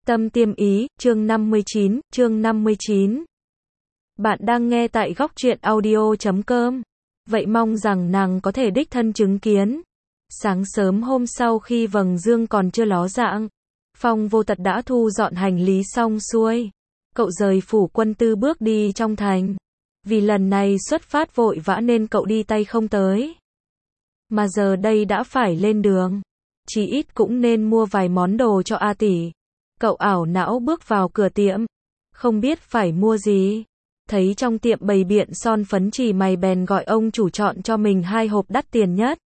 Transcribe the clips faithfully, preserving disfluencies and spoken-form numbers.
Tâm Tiêm Ý, chương năm mươi chín, chương năm mươi chín. Bạn đang nghe tại góc truyện audio chấm com. Vậy mong rằng nàng có thể đích thân chứng kiến. Sáng sớm hôm sau khi vầng dương còn chưa ló dạng, Phong Vô Tật đã thu dọn hành lý xong xuôi. Cậu rời phủ quân tư bước đi trong thành. Vì lần này xuất phát vội vã nên cậu đi tay không tới. Mà giờ đây đã phải lên đường. Chỉ ít cũng nên mua vài món đồ cho A tỷ. Cậu ảo não bước vào cửa tiệm. Không biết phải mua gì. Thấy trong tiệm bày biện son phấn chỉ mày bèn gọi ông chủ chọn cho mình hai hộp đắt tiền nhất.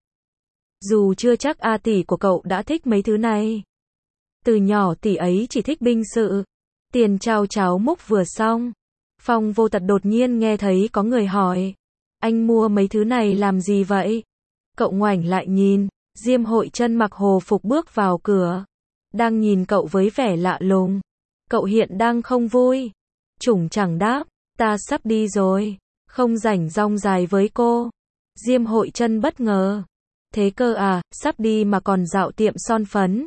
Dù chưa chắc A tỷ của cậu đã thích mấy thứ này. Từ nhỏ tỷ ấy chỉ thích binh sự. Tiền trao cháo múc vừa xong. Phong Vô Tật đột nhiên nghe thấy có người hỏi. Anh mua mấy thứ này làm gì vậy? Cậu ngoảnh lại nhìn. Diêm Hội Chân mặc hồ phục bước vào cửa. Đang nhìn cậu với vẻ lạ lùng. Cậu hiện đang không vui. Chủng chẳng đáp. Ta sắp đi rồi. Không rảnh rong dài với cô. Diêm Hội Chân bất ngờ. Thế cơ à, sắp đi mà còn dạo tiệm son phấn.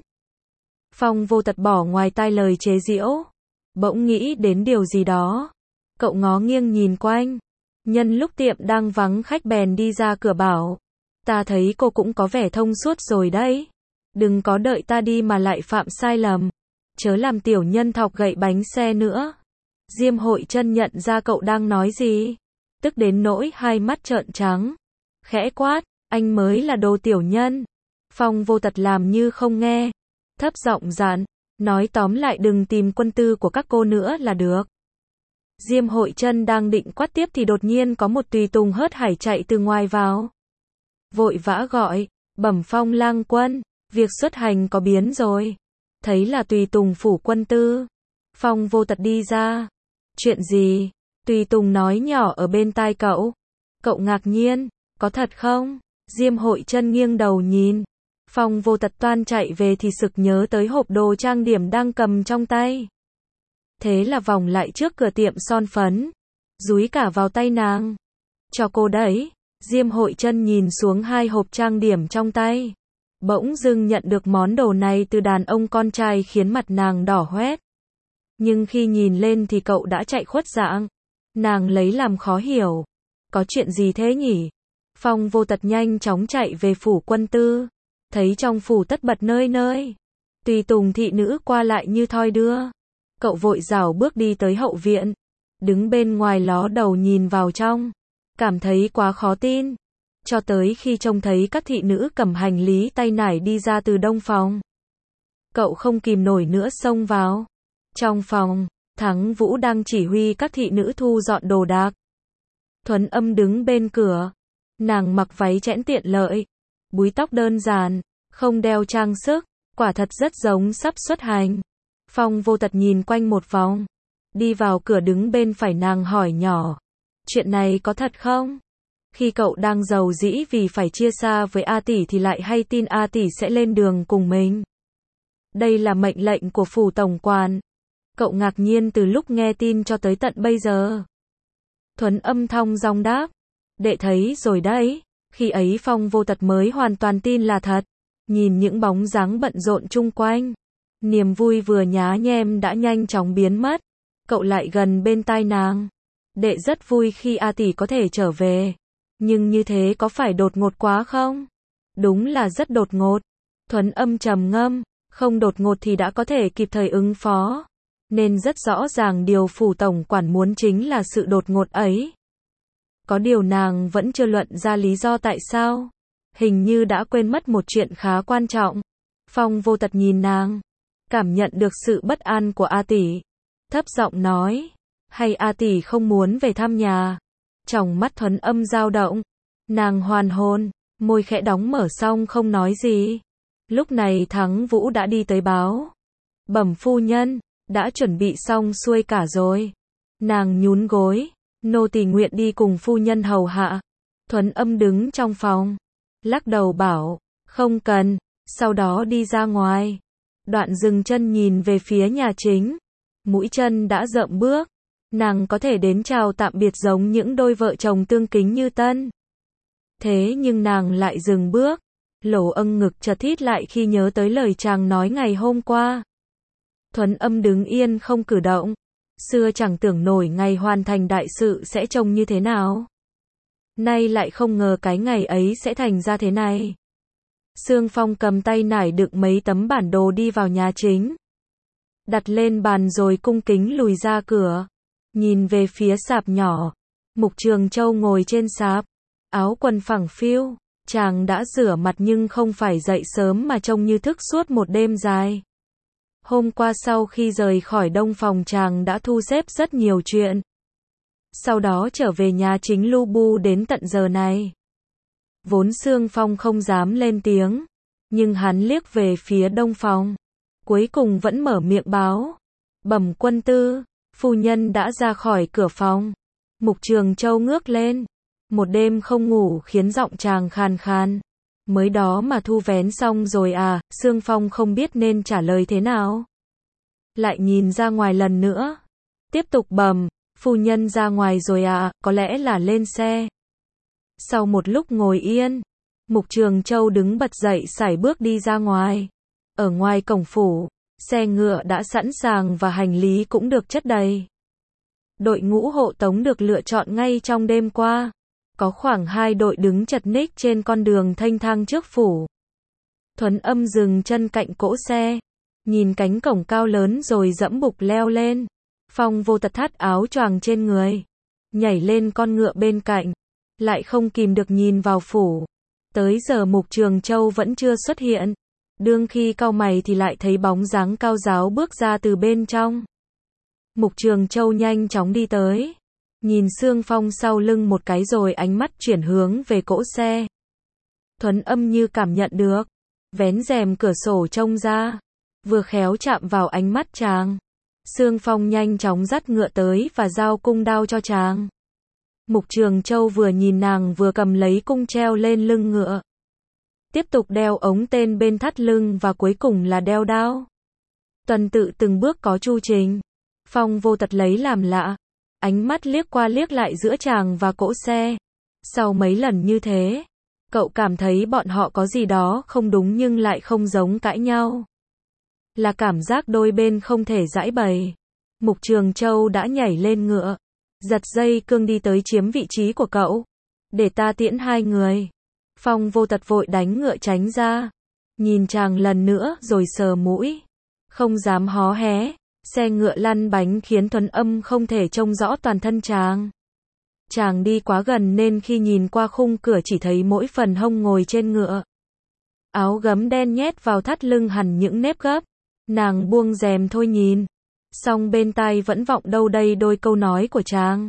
Phong Vô Tật bỏ ngoài tai lời chế giễu. Bỗng nghĩ đến điều gì đó. Cậu ngó nghiêng nhìn quanh. Nhân lúc tiệm đang vắng khách bèn đi ra cửa bảo. Ta thấy cô cũng có vẻ thông suốt rồi đấy. Đừng có đợi ta đi mà lại phạm sai lầm. Chớ làm tiểu nhân thọc gậy bánh xe nữa. Diêm Hội Chân nhận ra cậu đang nói gì. Tức đến nỗi hai mắt trợn trắng. Khẽ quát, anh mới là đồ tiểu nhân. Phong Vô Tật làm như không nghe. Thấp giọng dặn, nói tóm lại đừng tìm quân tư của các cô nữa là được. Diêm Hội Chân đang định quát tiếp thì đột nhiên có một tùy tùng hớt hải chạy từ ngoài vào. Vội vã gọi, bẩm Phong lang quân. Việc xuất hành có biến rồi. Thấy là tùy tùng phủ quân tư. Phong Vô Tật đi ra. Chuyện gì? Tùy tùng nói nhỏ ở bên tai cậu. Cậu ngạc nhiên. Có thật không? Diêm Hội Chân nghiêng đầu nhìn. Phong Vô Tật toan chạy về thì sực nhớ tới hộp đồ trang điểm đang cầm trong tay. Thế là vòng lại trước cửa tiệm son phấn. Dúi cả vào tay nàng. Cho cô đấy. Diêm Hội Chân nhìn xuống hai hộp trang điểm trong tay. Bỗng dưng nhận được món đồ này từ đàn ông con trai khiến mặt nàng đỏ hoét. Nhưng khi nhìn lên thì cậu đã chạy khuất dạng. Nàng lấy làm khó hiểu. Có chuyện gì thế nhỉ? Phong Vô Tật nhanh chóng chạy về phủ quân tư. Thấy trong phủ tất bật nơi nơi. Tùy tùng thị nữ qua lại như thoi đưa. Cậu vội rảo bước đi tới hậu viện. Đứng bên ngoài ló đầu nhìn vào trong. Cảm thấy quá khó tin. Cho tới khi trông thấy các thị nữ cầm hành lý tay nải đi ra từ đông phòng. Cậu không kìm nổi nữa xông vào. Trong phòng, Thắng Vũ đang chỉ huy các thị nữ thu dọn đồ đạc. Thuấn Âm đứng bên cửa. Nàng mặc váy chẽn tiện lợi. Búi tóc đơn giản, không đeo trang sức. Quả thật rất giống sắp xuất hành. Phong Vô Tật nhìn quanh một vòng. Đi vào cửa đứng bên phải nàng hỏi nhỏ. Chuyện này có thật không? Khi cậu đang giàu dĩ vì phải chia xa với A tỷ thì lại hay tin A tỷ sẽ lên đường cùng mình. Đây là mệnh lệnh của phủ tổng quản. Cậu ngạc nhiên từ lúc nghe tin cho tới tận bây giờ. Thuấn Âm thong dong đáp. Đệ thấy rồi đấy. Khi ấy Phong Vô Tật mới hoàn toàn tin là thật. Nhìn những bóng dáng bận rộn chung quanh. Niềm vui vừa nhá nhem đã nhanh chóng biến mất. Cậu lại gần bên tai nàng. Đệ rất vui khi A tỷ có thể trở về. Nhưng như thế có phải đột ngột quá không? Đúng là rất đột ngột. Thuấn Âm trầm ngâm. Không đột ngột thì đã có thể kịp thời ứng phó. Nên rất rõ ràng điều phủ tổng quản muốn chính là sự đột ngột ấy. Có điều nàng vẫn chưa luận ra lý do tại sao. Hình như đã quên mất một chuyện khá quan trọng. Phong Vô Tật nhìn nàng. Cảm nhận được sự bất an của A tỷ. Thấp giọng nói. Hay A tỷ không muốn về thăm nhà? Tròng mắt Thuấn Âm dao động. Nàng hoàn hồn. Môi khẽ đóng mở xong không nói gì. Lúc này Thắng Vũ đã đi tới báo. Bẩm phu nhân. Đã chuẩn bị xong xuôi cả rồi. Nàng nhún gối. Nô tỳ nguyện đi cùng phu nhân hầu hạ. Thuấn Âm đứng trong phòng. Lắc đầu bảo. Không cần. Sau đó đi ra ngoài. Đoạn dừng chân nhìn về phía nhà chính. Mũi chân đã rậm bước. Nàng có thể đến chào tạm biệt giống những đôi vợ chồng tương kính như tân. Thế nhưng nàng lại dừng bước. Lỗ âng ngực chợt thít lại khi nhớ tới lời chàng nói ngày hôm qua. Thuấn Âm đứng yên không cử động. Xưa chẳng tưởng nổi ngày hoàn thành đại sự sẽ trông như thế nào. Nay lại không ngờ cái ngày ấy sẽ thành ra thế này. Sương Phong cầm tay nải đựng mấy tấm bản đồ đi vào nhà chính. Đặt lên bàn rồi cung kính lùi ra cửa. Nhìn về phía sạp nhỏ. Mục Trường Châu ngồi trên sạp. Áo quần phẳng phiu. Chàng đã rửa mặt nhưng không phải dậy sớm mà trông như thức suốt một đêm dài. Hôm qua sau khi rời khỏi Đông Phòng chàng đã thu xếp rất nhiều chuyện. Sau đó trở về nhà chính lu bu đến tận giờ này. Vốn Sương Phong không dám lên tiếng. Nhưng hắn liếc về phía Đông Phòng. Cuối cùng vẫn mở miệng báo. Bẩm quân tư, phu nhân đã ra khỏi cửa phòng. Mục Trường Châu ngước lên. Một đêm không ngủ khiến giọng chàng khàn khàn. Mới đó mà thu vén xong rồi à, Sương Phong không biết nên trả lời thế nào. Lại nhìn ra ngoài lần nữa. Tiếp tục bẩm, phu nhân ra ngoài rồi à, có lẽ là lên xe. Sau một lúc ngồi yên, Mục Trường Châu đứng bật dậy sải bước đi ra ngoài. Ở ngoài cổng phủ, xe ngựa đã sẵn sàng và hành lý cũng được chất đầy. Đội ngũ hộ tống được lựa chọn ngay trong đêm qua. Có khoảng hai đội đứng chật ních trên con đường thênh thang trước phủ. Thuấn Âm dừng chân cạnh cỗ xe. Nhìn cánh cổng cao lớn rồi dẫm bục leo lên. Phong Vô Tật thắt áo choàng trên người. Nhảy lên con ngựa bên cạnh. Lại không kìm được nhìn vào phủ. Tới giờ Mục Trường Châu vẫn chưa xuất hiện. Đương khi cau mày thì lại thấy bóng dáng cao ráo bước ra từ bên trong. Mục Trường Châu nhanh chóng đi tới. Nhìn Sương Phong sau lưng một cái rồi ánh mắt chuyển hướng về cỗ xe. Thuấn Âm như cảm nhận được. Vén rèm cửa sổ trông ra. Vừa khéo chạm vào ánh mắt chàng. Sương Phong nhanh chóng dắt ngựa tới và giao cung đao cho chàng. Mục Trường Châu vừa nhìn nàng vừa cầm lấy cung treo lên lưng ngựa. Tiếp tục đeo ống tên bên thắt lưng và cuối cùng là đeo đao. Tuần tự từng bước có chu trình. Phong Vô Tật lấy làm lạ. Ánh mắt liếc qua liếc lại giữa chàng và cỗ xe. Sau mấy lần như thế, cậu cảm thấy bọn họ có gì đó không đúng nhưng lại không giống cãi nhau. Là cảm giác đôi bên không thể giãi bày. Mục Trường Châu đã nhảy lên ngựa. Giật dây cương đi tới chiếm vị trí của cậu. Để ta tiễn hai người. Phong Vô Tật vội đánh ngựa tránh ra. Nhìn chàng lần nữa rồi sờ mũi. Không dám hó hé. Xe ngựa lăn bánh khiến Thuấn Âm không thể trông rõ toàn thân chàng. Chàng đi quá gần nên khi nhìn qua khung cửa chỉ thấy mỗi phần hông ngồi trên ngựa. Áo gấm đen nhét vào thắt lưng hẳn những nếp gấp. Nàng buông rèm thôi nhìn. Song bên tai vẫn vọng đâu đây đôi câu nói của chàng.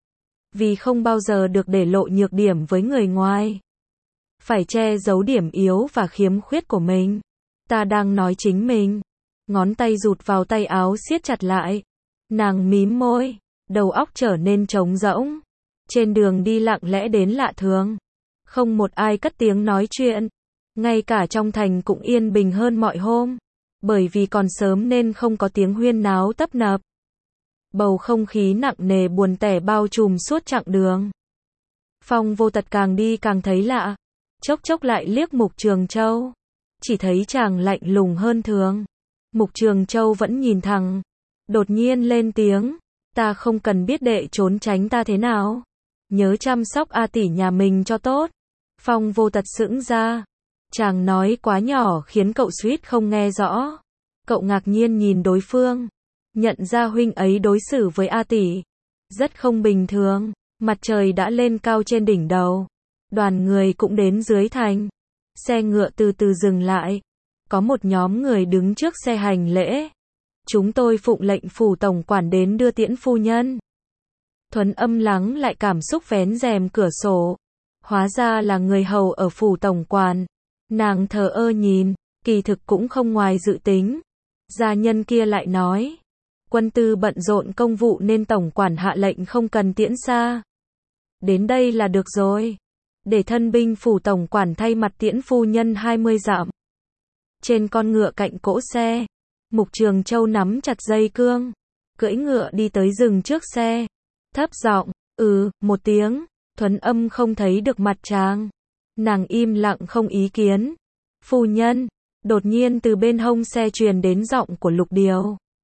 Vì không bao giờ được để lộ nhược điểm với người ngoài. Phải che giấu điểm yếu và khiếm khuyết của mình. Ta đang nói chính mình. Ngón tay rụt vào tay áo siết chặt lại. Nàng mím môi. Đầu óc trở nên trống rỗng. Trên đường đi lặng lẽ đến lạ thường. Không một ai cất tiếng nói chuyện. Ngay cả trong thành cũng yên bình hơn mọi hôm. Bởi vì còn sớm nên không có tiếng huyên náo tấp nập. Bầu không khí nặng nề buồn tẻ bao trùm suốt chặng đường. Phong Vô Tật càng đi càng thấy lạ. Chốc chốc lại liếc Mục Trường Châu. Chỉ thấy chàng lạnh lùng hơn thường. Mục Trường Châu vẫn nhìn thẳng. Đột nhiên lên tiếng. Ta không cần biết đệ trốn tránh ta thế nào. Nhớ chăm sóc A tỷ nhà mình cho tốt. Phong Vô Tật sững ra. Chàng nói quá nhỏ khiến cậu suýt không nghe rõ. Cậu ngạc nhiên nhìn đối phương. Nhận ra huynh ấy đối xử với A tỷ. Rất không bình thường. Mặt trời đã lên cao trên đỉnh đầu. Đoàn người cũng đến dưới thành. Xe ngựa từ từ dừng lại. Có một nhóm người đứng trước xe hành lễ. Chúng tôi phụng lệnh phủ tổng quản đến đưa tiễn phu nhân. Thuấn Âm lắng lại cảm xúc vén rèm cửa sổ. Hóa ra là người hầu ở phủ tổng quản. Nàng thờ ơ nhìn, kỳ thực cũng không ngoài dự tính. Gia nhân kia lại nói. Quân tư bận rộn công vụ nên tổng quản hạ lệnh không cần tiễn xa. Đến đây là được rồi. Để thân binh phủ tổng quản thay mặt tiễn phu nhân hai mươi dặm. Trên con ngựa cạnh cỗ xe. Mục Trường Châu nắm chặt dây cương. Cưỡi ngựa đi tới rừng trước xe. Thấp giọng, ừ, một tiếng. Thuấn Âm không thấy được mặt chàng. Nàng im lặng không ý kiến. Phu nhân. Đột nhiên từ bên hông xe truyền đến giọng của Lục Điều.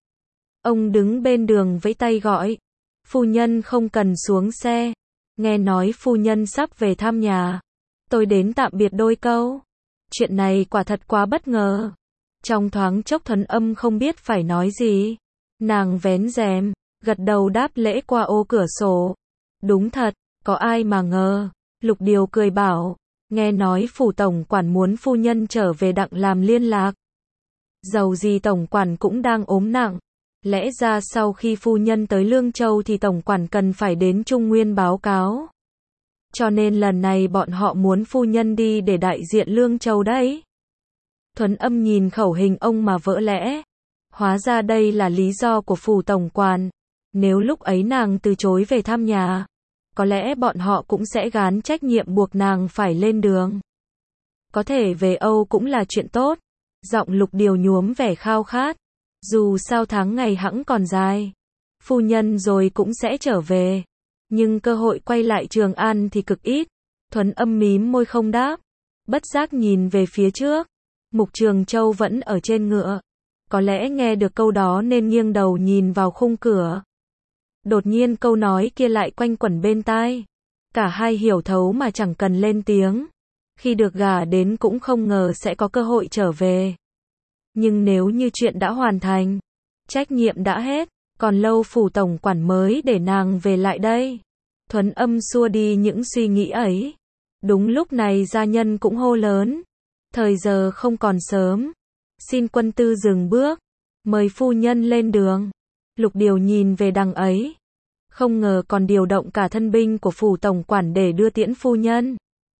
Ông đứng bên đường vẫy tay gọi. Phu nhân không cần xuống xe. Nghe nói phu nhân sắp về thăm nhà. Tôi đến tạm biệt đôi câu. Chuyện này quả thật quá bất ngờ. Trong thoáng chốc Thuấn Âm không biết phải nói gì. Nàng vén rèm, gật đầu đáp lễ qua ô cửa sổ. Đúng thật, có ai mà ngờ. Lục Điều cười bảo, nghe nói phủ tổng quản muốn phu nhân trở về đặng làm liên lạc. Dầu gì tổng quản cũng đang ốm nặng. Lẽ ra sau khi phu nhân tới Lương Châu thì tổng quản cần phải đến Trung Nguyên báo cáo. Cho nên lần này bọn họ muốn phu nhân đi để đại diện Lương Châu đấy. Thuấn Âm nhìn khẩu hình ông mà vỡ lẽ. Hóa ra đây là lý do của phủ tổng quản. Nếu lúc ấy nàng từ chối về thăm nhà, có lẽ bọn họ cũng sẽ gán trách nhiệm buộc nàng phải lên đường. Có thể về Âu cũng là chuyện tốt. Giọng Lục Điều nhuốm vẻ khao khát. Dù sao tháng ngày hẵng còn dài. Phu nhân rồi cũng sẽ trở về. Nhưng cơ hội quay lại Trường An thì cực ít. Thuấn Âm mím môi không đáp. Bất giác nhìn về phía trước. Mục Trường Châu vẫn ở trên ngựa. Có lẽ nghe được câu đó nên nghiêng đầu nhìn vào khung cửa. Đột nhiên câu nói kia lại quanh quẩn bên tai. Cả hai hiểu thấu mà chẳng cần lên tiếng. Khi được gả đến cũng không ngờ sẽ có cơ hội trở về. Nhưng nếu như chuyện đã hoàn thành, trách nhiệm đã hết, còn lâu phủ tổng quản mới để nàng về lại đây. Thuấn Âm xua đi những suy nghĩ ấy. Đúng lúc này gia nhân cũng hô lớn. Thời giờ không còn sớm. Xin quân tư dừng bước. Mời phu nhân lên đường. Lục Điều nhìn về đằng ấy. Không ngờ còn điều động cả thân binh của phủ tổng quản để đưa tiễn phu nhân.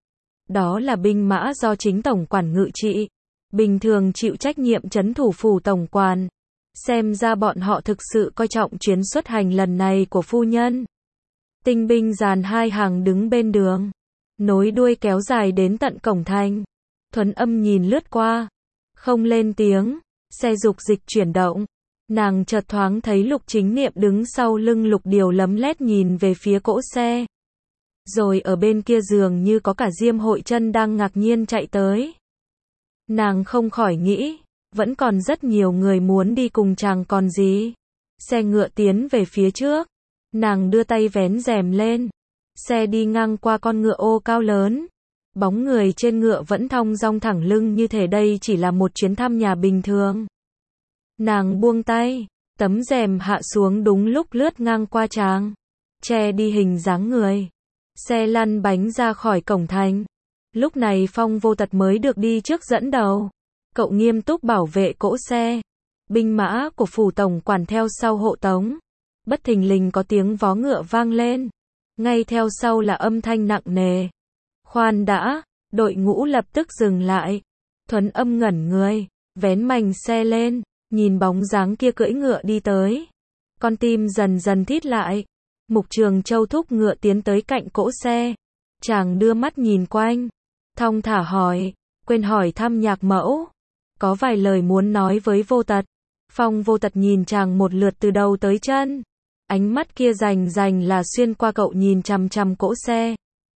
Đó là binh mã do chính tổng quản ngự trị. Bình thường chịu trách nhiệm trấn thủ phủ tổng quản. Xem ra bọn họ thực sự coi trọng chuyến xuất hành lần này của phu nhân. Tinh binh dàn hai hàng đứng bên đường. Nối đuôi kéo dài đến tận cổng thành. Thuấn Âm nhìn lướt qua. Không lên tiếng. Xe dục dịch chuyển động. Nàng chợt thoáng thấy Lục Chính Niệm đứng sau lưng Lục Điều lấm lét nhìn về phía cỗ xe. Rồi ở bên kia dường như có cả Diêm Hội Chân đang ngạc nhiên chạy tới. Nàng không khỏi nghĩ, vẫn còn rất nhiều người muốn đi cùng chàng còn gì. Xe ngựa tiến về phía trước. Nàng đưa tay vén rèm lên. Xe đi ngang qua con ngựa ô cao lớn. Bóng người trên ngựa vẫn thong dong thẳng lưng như thể đây chỉ là một chuyến thăm nhà bình thường. Nàng buông tay, tấm rèm hạ xuống đúng lúc lướt ngang qua chàng, che đi hình dáng người. Xe lăn bánh ra khỏi cổng thành. Lúc này Phong Vô Tật mới được đi trước dẫn đầu. Cậu nghiêm túc bảo vệ cỗ xe. Binh mã của phủ tổng quản theo sau hộ tống. Bất thình lình có tiếng vó ngựa vang lên. Ngay theo sau là âm thanh nặng nề. Khoan đã, đội ngũ lập tức dừng lại. Thuấn Âm ngẩn người, vén mành xe lên, nhìn bóng dáng kia cưỡi ngựa đi tới. Con tim dần dần thít lại. Mục Trường Châu thúc ngựa tiến tới cạnh cỗ xe. Chàng đưa mắt nhìn quanh, thong thả hỏi, quên hỏi thăm Nhạc mẫu. Có vài lời muốn nói với Vô Tật. Phong Vô Tật nhìn chàng một lượt từ đầu tới chân. Ánh mắt kia rành rành là xuyên qua cậu nhìn chằm chằm cỗ xe.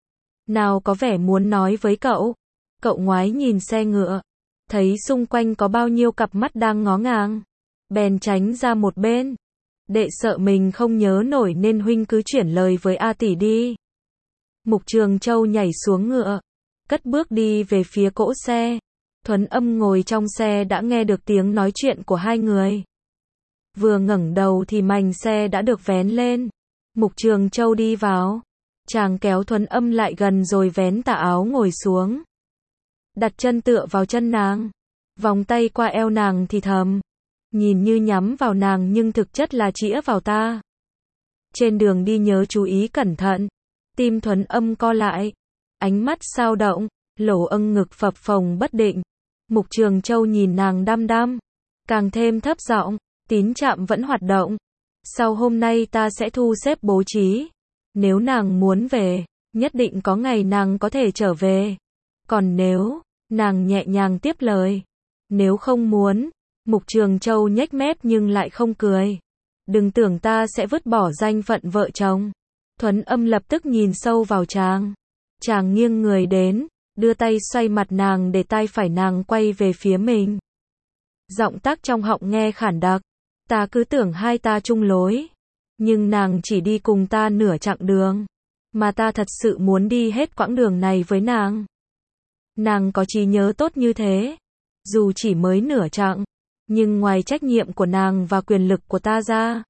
Nào có vẻ muốn nói với cậu. Cậu ngoái nhìn xe ngựa. Thấy xung quanh có bao nhiêu cặp mắt đang ngó ngàng. Bèn tránh ra một bên. Đệ sợ mình không nhớ nổi nên huynh cứ chuyển lời với A tỷ đi. Mục Trường Châu nhảy xuống ngựa. Cất bước đi về phía cỗ xe. Thuấn Âm ngồi trong xe đã nghe được tiếng nói chuyện của hai người. Vừa ngẩng đầu thì mành xe đã được vén lên. Mục Trường Châu đi vào. Chàng kéo Thuấn Âm lại gần rồi vén tà áo ngồi xuống. Đặt chân tựa vào chân nàng. Vòng tay qua eo nàng thì thầm. Nhìn như nhắm vào nàng nhưng thực chất là chĩa vào ta. Trên đường đi nhớ chú ý cẩn thận. Tim Thuấn Âm co lại. Ánh mắt sao động. Lỗ âng ngực phập phồng bất định. Mục Trường Châu nhìn nàng đăm đăm. Càng thêm thấp giọng. Tín trạm vẫn hoạt động. Sau hôm nay ta sẽ thu xếp bố trí. Nếu nàng muốn về, nhất định có ngày nàng có thể trở về. Còn nếu, nàng nhẹ nhàng tiếp lời. Nếu không muốn, Mục Trường Châu nhếch mép nhưng lại không cười. Đừng tưởng ta sẽ vứt bỏ danh phận vợ chồng. Thuấn Âm lập tức nhìn sâu vào chàng. Chàng nghiêng người đến, đưa tay xoay mặt nàng để tai phải nàng quay về phía mình. Giọng tác trong họng nghe khản đặc. Ta cứ tưởng hai ta chung lối. Nhưng nàng chỉ đi cùng ta nửa chặng đường. Mà ta thật sự muốn đi hết quãng đường này với nàng. Nàng có trí nhớ tốt như thế. Dù chỉ mới nửa chặng. Nhưng ngoài trách nhiệm của nàng và quyền lực của ta ra,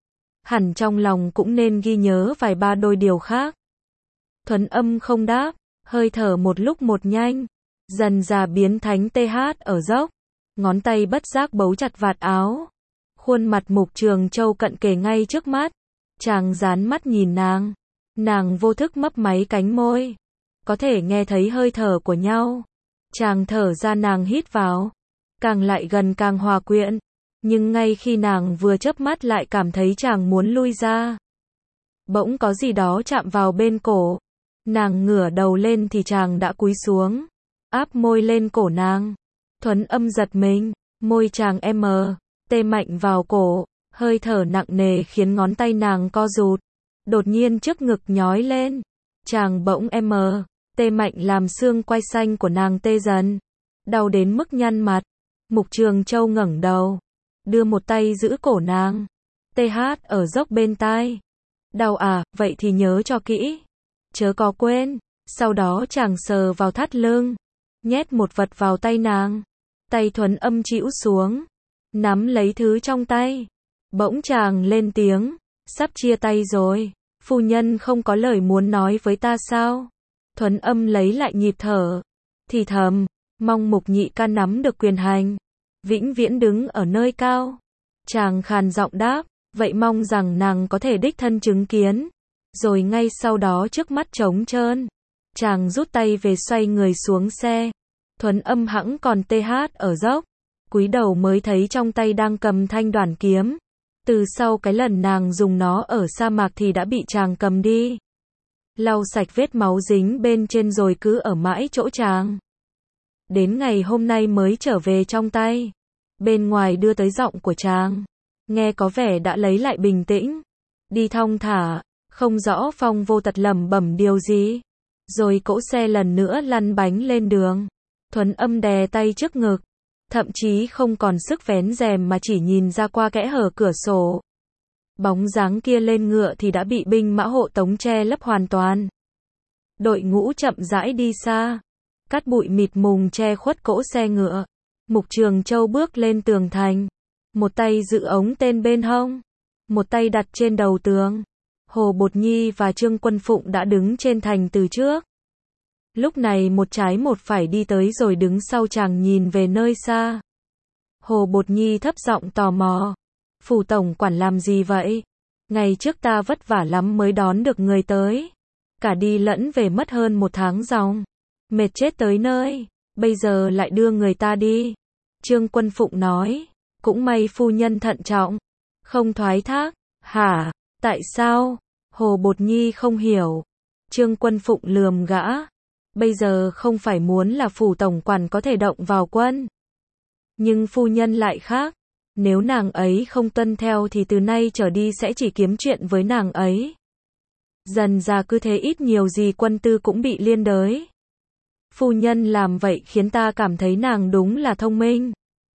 hẳn trong lòng cũng nên ghi nhớ vài ba đôi điều khác. Thuấn Âm không đáp. Hơi thở một lúc một nhanh. Dần dà biến thánh tê hát ở dốc. Ngón tay bất giác bấu chặt vạt áo. Khuôn mặt Mục Trường Châu cận kề ngay trước mắt. Chàng dán mắt nhìn nàng. Nàng vô thức mấp máy cánh môi. Có thể nghe thấy hơi thở của nhau. Chàng thở ra, nàng hít vào. Càng lại gần càng hòa quyện. Nhưng ngay khi nàng vừa chớp mắt lại cảm thấy chàng muốn lui ra. Bỗng có gì đó chạm vào bên cổ. Nàng ngửa đầu lên thì chàng đã cúi xuống. Áp môi lên cổ nàng. Thuấn Âm giật mình. Môi chàng em tê mạnh vào cổ. Hơi thở nặng nề khiến ngón tay nàng co rụt. Đột nhiên trước ngực nhói lên. Chàng bỗng em tê mạnh làm xương quai xanh của nàng tê dần. Đau đến mức nhăn mặt. Mục Trường Châu ngẩng đầu. Đưa một tay giữ cổ nàng. Tê hát ở dốc bên tai. Đau à, vậy thì nhớ cho kỹ. Chớ có quên. Sau đó chàng sờ vào thắt lưng. Nhét một vật vào tay nàng. Tay Thuấn Âm chĩu xuống. Nắm lấy thứ trong tay. Bỗng chàng lên tiếng. Sắp chia tay rồi. Phu nhân không có lời muốn nói với ta sao? Thuấn Âm lấy lại nhịp thở. Thì thầm. Mong Mục nhị ca nắm được quyền hành. Vĩnh viễn đứng ở nơi cao. Chàng khàn giọng đáp. Vậy mong rằng nàng có thể đích thân chứng kiến. Rồi ngay sau đó trước mắt trống trơn. Chàng rút tay về, xoay người xuống xe. Thuấn Âm hẵng còn tê hát ở dốc. Cúi đầu mới thấy trong tay đang cầm thanh đoản kiếm. Từ sau cái lần nàng dùng nó ở sa mạc thì đã bị chàng cầm đi. Lau sạch vết máu dính bên trên rồi cứ ở mãi chỗ chàng. Đến ngày hôm nay mới trở về trong tay. Bên ngoài đưa tới giọng của chàng. Nghe có vẻ đã lấy lại bình tĩnh. Đi thong thả. Không rõ Phong Vô Tật lẩm bẩm điều gì. Rồi cỗ xe lần nữa lăn bánh lên đường. Thuấn Âm đè tay trước ngực. Thậm chí không còn sức vén rèm mà chỉ nhìn ra qua kẽ hở cửa sổ. Bóng dáng kia lên ngựa thì đã bị binh mã hộ tống che lấp hoàn toàn. Đội ngũ chậm rãi đi xa. Cát bụi mịt mùng che khuất cỗ xe ngựa. Mục Trường Châu bước lên tường thành. Một tay giữ ống tên bên hông. Một tay đặt trên đầu tường. Hồ Bột Nhi và Trương Quân Phụng đã đứng trên thành từ trước. Lúc này một trái một phải đi tới rồi đứng sau chàng nhìn về nơi xa. Hồ Bột Nhi thấp giọng tò mò. Phủ tổng quản làm gì vậy? Ngày trước ta vất vả lắm mới đón được người tới. Cả đi lẫn về mất hơn một tháng dòng. Mệt chết tới nơi. Bây giờ lại đưa người ta đi. Trương Quân Phụng nói. Cũng may phu nhân thận trọng. Không thoái thác. Hả? Tại sao? Hồ Bột Nhi không hiểu. Trương Quân Phụng lườm gã. Bây giờ không phải muốn là phủ tổng quản có thể động vào quân. Nhưng phu nhân lại khác. Nếu nàng ấy không tuân theo thì từ nay trở đi sẽ chỉ kiếm chuyện với nàng ấy. Dần ra cứ thế ít nhiều gì quân tư cũng bị liên đới. Phu nhân làm vậy khiến ta cảm thấy nàng đúng là thông minh.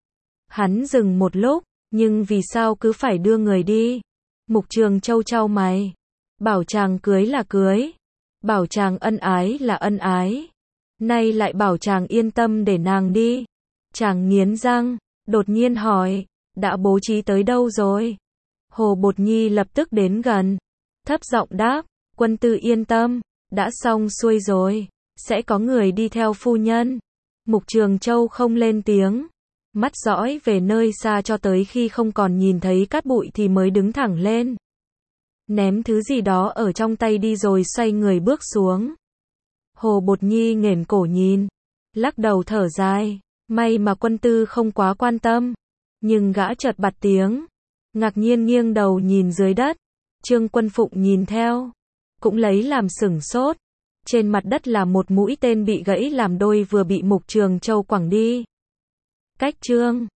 Hắn dừng một lúc, nhưng vì sao cứ phải đưa người đi? Mục Trường Châu chau mày. Bảo chàng cưới là cưới. Bảo chàng ân ái là ân ái. Nay lại bảo chàng yên tâm để nàng đi. Chàng nghiến răng, đột nhiên hỏi, đã bố trí tới đâu rồi? Hồ Bột Nhi lập tức đến gần. Thấp giọng đáp, quân tư yên tâm, đã xong xuôi rồi. Sẽ có người đi theo phu nhân. Mục Trường Châu không lên tiếng. Mắt dõi về nơi xa cho tới khi không còn nhìn thấy cát bụi thì mới đứng thẳng lên. Ném thứ gì đó ở trong tay đi rồi xoay người bước xuống. Hồ Bột Nhi nghển cổ nhìn. Lắc đầu thở dài. May mà quân tư không quá quan tâm. Nhưng gã chợt bật tiếng. Ngạc nhiên nghiêng đầu nhìn dưới đất. Trương Quân Phụng nhìn theo. Cũng lấy làm sửng sốt. Trên mặt đất là một mũi tên bị gãy làm đôi vừa bị Mục Trường Châu quẳng đi. Cách Trương